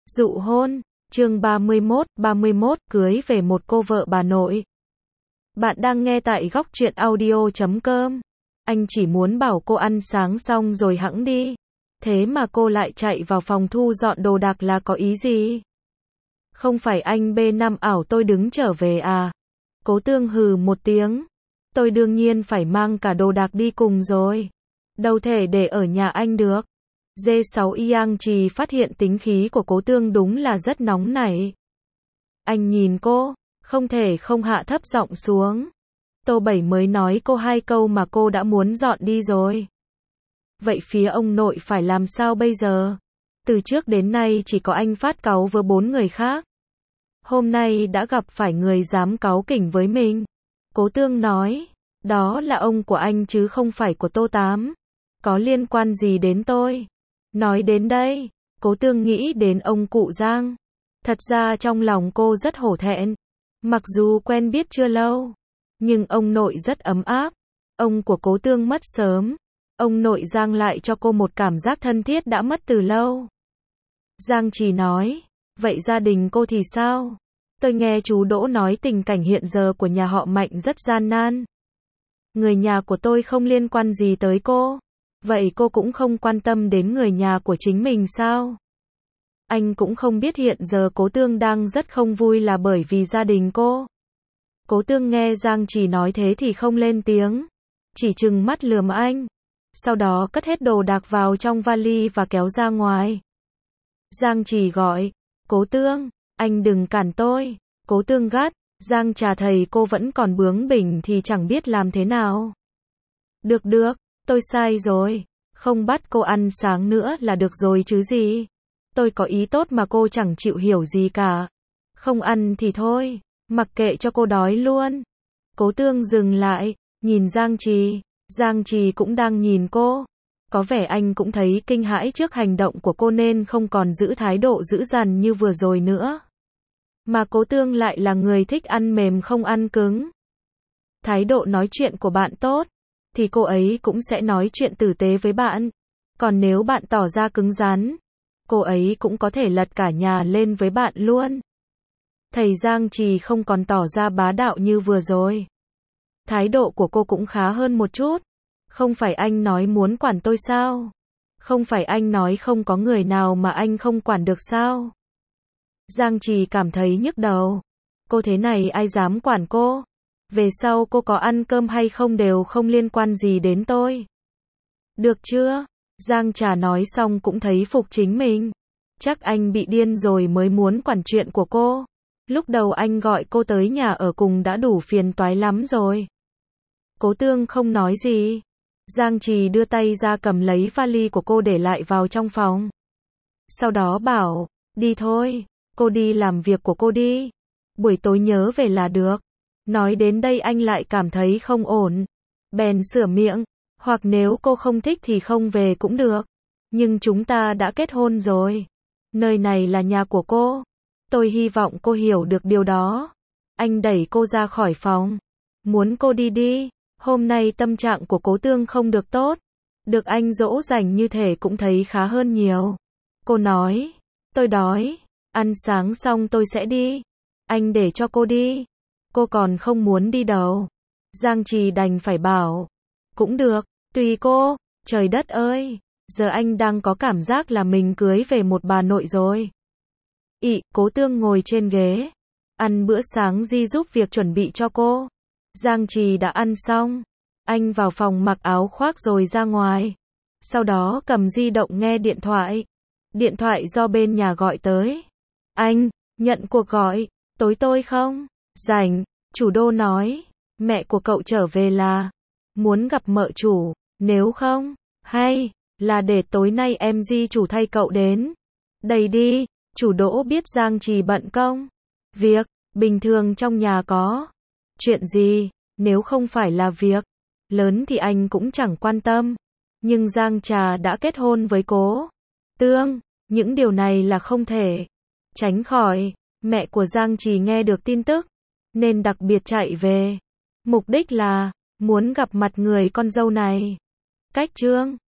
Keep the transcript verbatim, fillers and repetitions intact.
Dụ hôn, chương ba mươi mốt, ba mươi mốt, cưới về một cô vợ bà nội. Bạn đang nghe tại góc truyện audio chấm com. Anh chỉ muốn bảo cô ăn sáng xong rồi hẵng đi. Thế mà cô lại chạy vào phòng thu dọn đồ đạc là có ý gì? Không phải anh bê năm ảo tôi đứng trở về à? Cố Tương hừ một tiếng. Tôi đương nhiên phải mang cả đồ đạc đi cùng rồi. Đâu thể để ở nhà anh được. Dê sáu Yang Trì phát hiện tính khí của Cố Tương đúng là rất nóng nảy. Anh nhìn cô, không thể không hạ thấp giọng xuống. Tô Bảy mới nói cô hai câu mà cô đã muốn dọn đi rồi. Vậy phía ông nội phải làm sao bây giờ? Từ trước đến nay chỉ có anh phát cáu với bốn người khác. Hôm nay đã gặp phải người dám cáu kỉnh với mình. Cố Tương nói, đó là ông của anh chứ không phải của Tô Tám. Có liên quan gì đến tôi? Nói đến đây, Cố Tương nghĩ đến ông cụ Giang. Thật ra trong lòng cô rất hổ thẹn. Mặc dù quen biết chưa lâu, nhưng ông nội rất ấm áp. Ông của Cố Tương mất sớm. Ông nội Giang lại cho cô một cảm giác thân thiết đã mất từ lâu. Giang chỉ nói, vậy gia đình cô thì sao? Tôi nghe chú Đỗ nói tình cảnh hiện giờ của nhà họ Mạnh rất gian nan. Người nhà của tôi không liên quan gì tới cô. Vậy cô cũng không quan tâm đến người nhà của chính mình sao? Anh cũng không biết hiện giờ Cố Tương đang rất không vui là bởi vì gia đình cô. Cố Tương nghe Giang Trì nói thế thì không lên tiếng. Chỉ trừng mắt lườm anh. Sau đó cất hết đồ đạc vào trong vali và kéo ra ngoài. Giang Trì gọi, Cố Tương, anh đừng cản tôi. Cố Tương gắt, Giang Trà thầy cô vẫn còn bướng bỉnh thì chẳng biết làm thế nào. Được được. Tôi sai rồi, không bắt cô ăn sáng nữa là được rồi chứ gì. Tôi có ý tốt mà cô chẳng chịu hiểu gì cả. Không ăn thì thôi, mặc kệ cho cô đói luôn. Cố Tương dừng lại, nhìn Giang Trì. Giang Trì cũng đang nhìn cô. Có vẻ anh cũng thấy kinh hãi trước hành động của cô nên không còn giữ thái độ dữ dằn như vừa rồi nữa. Mà Cố Tương lại là người thích ăn mềm không ăn cứng. Thái độ nói chuyện của bạn tốt thì cô ấy cũng sẽ nói chuyện tử tế với bạn. Còn nếu bạn tỏ ra cứng rắn, cô ấy cũng có thể lật cả nhà lên với bạn luôn. Thầy Giang Trì không còn tỏ ra bá đạo như vừa rồi. Thái độ của cô cũng khá hơn một chút. Không phải anh nói muốn quản tôi sao? Không phải anh nói không có người nào mà anh không quản được sao? Giang Trì cảm thấy nhức đầu. Cô thế này ai dám quản cô? Về sau cô có ăn cơm hay không đều không liên quan gì đến tôi. Được chưa? Giang Trà nói xong cũng thấy phục chính mình. Chắc anh bị điên rồi mới muốn quản chuyện của cô. Lúc đầu anh gọi cô tới nhà ở cùng đã đủ phiền toái lắm rồi. Cố Tương không nói gì. Giang Trì đưa tay ra cầm lấy vali của cô để lại vào trong phòng. Sau đó bảo, đi thôi, cô đi làm việc của cô đi. Buổi tối nhớ về là được. Nói đến đây anh lại cảm thấy không ổn. Bèn sửa miệng, hoặc nếu cô không thích thì không về cũng được. Nhưng chúng ta đã kết hôn rồi. Nơi này là nhà của cô. Tôi hy vọng cô hiểu được điều đó. Anh đẩy cô ra khỏi phòng. Muốn cô đi đi. Hôm nay tâm trạng của Cố Tương không được tốt. Được anh dỗ dành như thể cũng thấy khá hơn nhiều. Cô nói, tôi đói. Ăn sáng xong tôi sẽ đi. Anh để cho cô đi. Cô còn không muốn đi đâu. Giang Trì đành phải bảo. Cũng được, tùy cô. Trời đất ơi, giờ anh đang có cảm giác là mình cưới về một bà nội rồi. Ị, Cố Tương ngồi trên ghế. Ăn bữa sáng Di giúp việc chuẩn bị cho cô. Giang Trì đã ăn xong. Anh vào phòng mặc áo khoác rồi ra ngoài. Sau đó cầm di động nghe điện thoại. Điện thoại do bên nhà gọi tới. Anh, nhận cuộc gọi. Tối tôi không? Rảnh, chủ đô nói, mẹ của cậu trở về là muốn gặp mợ chủ, nếu không, hay là để tối nay em Di chủ thay cậu đến. Đây đi, chủ Đỗ biết Giang Trì bận công việc, bình thường trong nhà có chuyện gì, nếu không phải là việc lớn thì anh cũng chẳng quan tâm. Nhưng Giang Trà đã kết hôn với Cố Tương, những điều này là không thể tránh khỏi. Mẹ của Giang Trì nghe được tin tức nên đặc biệt chạy về. Mục đích là muốn gặp mặt người con dâu này. Cách chương